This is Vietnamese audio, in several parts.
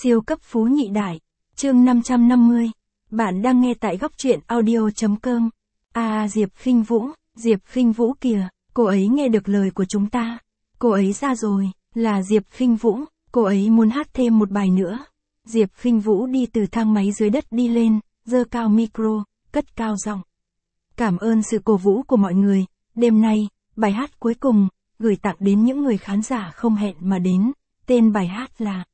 Siêu cấp phú nhị đại. Chương 550. Bạn đang nghe tại góc truyện audio.com. Diệp Khinh Vũ kìa, cô ấy nghe được lời của chúng ta. Cô ấy ra rồi, là Diệp Khinh Vũ, cô ấy muốn hát thêm một bài nữa. Diệp Khinh Vũ đi từ thang máy dưới đất đi lên, giơ cao micro, cất cao giọng. Cảm ơn sự cổ vũ của mọi người, đêm nay, bài hát cuối cùng, gửi tặng đến những người khán giả không hẹn mà đến, tên bài hát là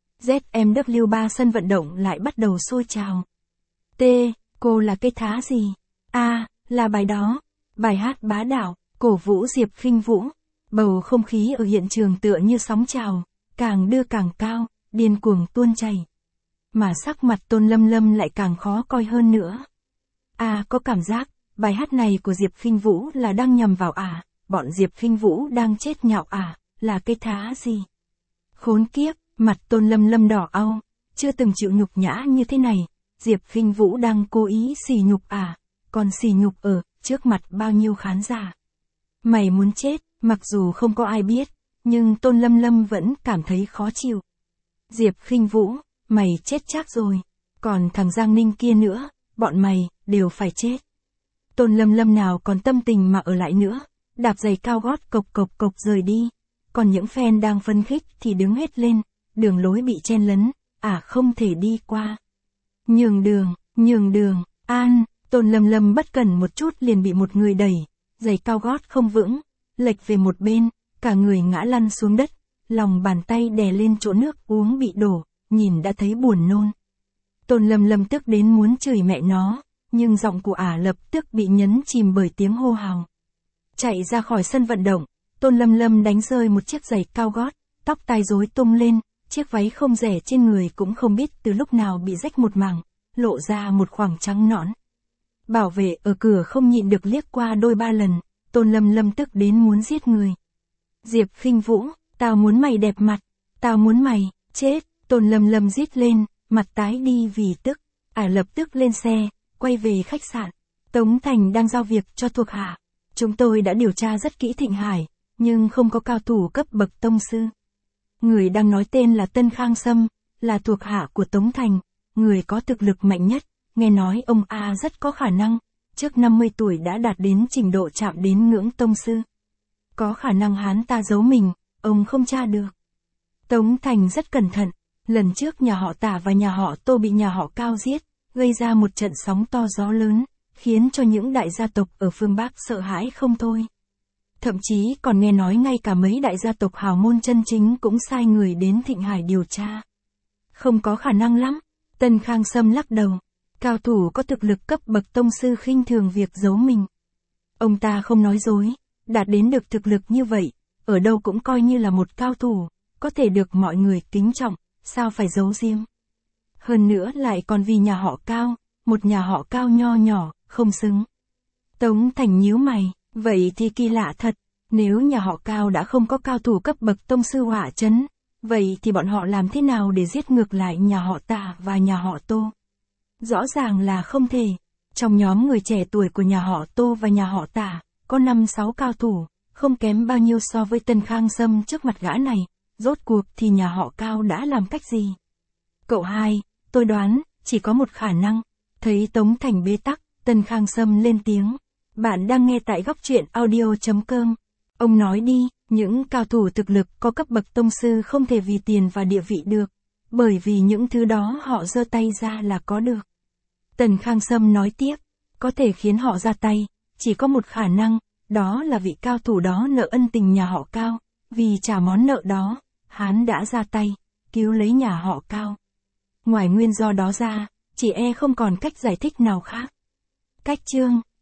ZMW3 sân vận động lại bắt đầu sôi trào. Cô là cái thá gì? Là bài đó. Bài hát bá đạo, cổ vũ Diệp Khinh Vũ. Bầu không khí ở hiện trường tựa như sóng trào, càng đưa càng cao, điên cuồng tuôn chảy. Mà sắc mặt Tôn Lâm Lâm lại càng khó coi hơn nữa. Có cảm giác, bài hát này của Diệp Khinh Vũ là đang nhằm vào bọn Diệp Khinh Vũ đang chết nhạo là cái thá gì? Khốn kiếp, mặt Tôn Lâm Lâm đỏ au, chưa từng chịu nhục nhã như thế này, Diệp Khinh Vũ đang cố ý sỉ nhục còn sỉ nhục ở trước mặt bao nhiêu khán giả. Mày muốn chết, mặc dù không có ai biết, nhưng Tôn Lâm Lâm vẫn cảm thấy khó chịu. Diệp Khinh Vũ, mày chết chắc rồi, còn thằng Giang Ninh kia nữa, bọn mày đều phải chết. Tôn Lâm Lâm nào còn tâm tình mà ở lại nữa, đạp giày cao gót cộc cộc rời đi. Còn những fan đang phấn khích thì đứng hết lên, đường lối bị chen lấn, không thể đi qua. Nhường đường, Tôn Lâm Lâm bất cẩn một chút liền bị một người đẩy, giày cao gót không vững, lệch về một bên, cả người ngã lăn xuống đất, lòng bàn tay đè lên chỗ nước uống bị đổ, nhìn đã thấy buồn nôn. Tôn Lâm Lâm tức đến muốn chửi mẹ nó, nhưng giọng của lập tức bị nhấn chìm bởi tiếng hô hào. Chạy ra khỏi sân vận động, Tôn Lâm Lâm đánh rơi một chiếc giày cao gót, tóc tai rối tung lên, chiếc váy không rẻ trên người cũng không biết từ lúc nào bị rách một mảng, lộ ra một khoảng trắng nõn. Bảo vệ ở cửa không nhịn được liếc qua đôi ba lần, Tôn Lâm Lâm tức đến muốn giết người. Diệp Khinh Vũ, tao muốn mày đẹp mặt, tao muốn mày chết, Tôn Lâm Lâm rít lên, mặt tái đi vì tức. Lập tức lên xe, quay về khách sạn. Tống Thành đang giao việc cho thuộc hạ. Chúng tôi đã điều tra rất kỹ Thịnh Hải, nhưng không có cao thủ cấp bậc tông sư. Người đang nói tên là Tân Khang Sâm, là thuộc hạ của Tống Thành, người có thực lực mạnh nhất, nghe nói ông rất có khả năng, trước 50 tuổi đã đạt đến trình độ chạm đến ngưỡng tông sư. Có khả năng hắn ta giấu mình, ông không tra được. Tống Thành rất cẩn thận, lần trước nhà họ Tả và nhà họ Tô bị nhà họ Cao giết, gây ra một trận sóng to gió lớn, khiến cho những đại gia tộc ở phương Bắc sợ hãi không thôi. Thậm chí còn nghe nói ngay cả mấy đại gia tộc hào môn chân chính cũng sai người đến Thịnh Hải điều tra. Không có khả năng lắm, Tân Khang Sâm lắc đầu. Cao thủ có thực lực cấp bậc tông sư khinh thường việc giấu mình. Ông ta không nói dối, đạt đến được thực lực như vậy, ở đâu cũng coi như là một cao thủ, có thể được mọi người kính trọng, sao phải giấu riêng. Hơn nữa lại còn vì nhà họ Cao, một nhà họ Cao nho nhỏ, không xứng. Tống Thành nhíu mày, vậy thì kỳ lạ thật, nếu nhà họ Cao đã không có cao thủ cấp bậc tông sư hỏa chấn, vậy thì bọn họ làm thế nào để giết ngược lại nhà họ Tả và nhà họ Tô? Rõ ràng là không thể. Trong nhóm người trẻ tuổi của nhà họ Tô và nhà họ Tả, có 5-6 cao thủ, không kém bao nhiêu so với Tân Khang Sâm trước mặt gã này, rốt cuộc thì nhà họ Cao đã làm cách gì? Cậu hai, tôi đoán, chỉ có một khả năng. Thấy Tống Thành bế tắc, Tân Khang Sâm lên tiếng. Bạn đang nghe tại góc truyện audio.com. Ông nói đi, những cao thủ thực lực có cấp bậc tông sư không thể vì tiền và địa vị được, bởi vì những thứ đó họ giơ tay ra là có được. Tần Khang Sâm nói tiếp, có thể khiến họ ra tay, chỉ có một khả năng, đó là vị cao thủ đó nợ ân tình nhà họ Cao, vì trả món nợ đó, hắn đã ra tay, cứu lấy nhà họ Cao. Ngoài nguyên do đó ra, chỉ không còn cách giải thích nào khác. Cách chương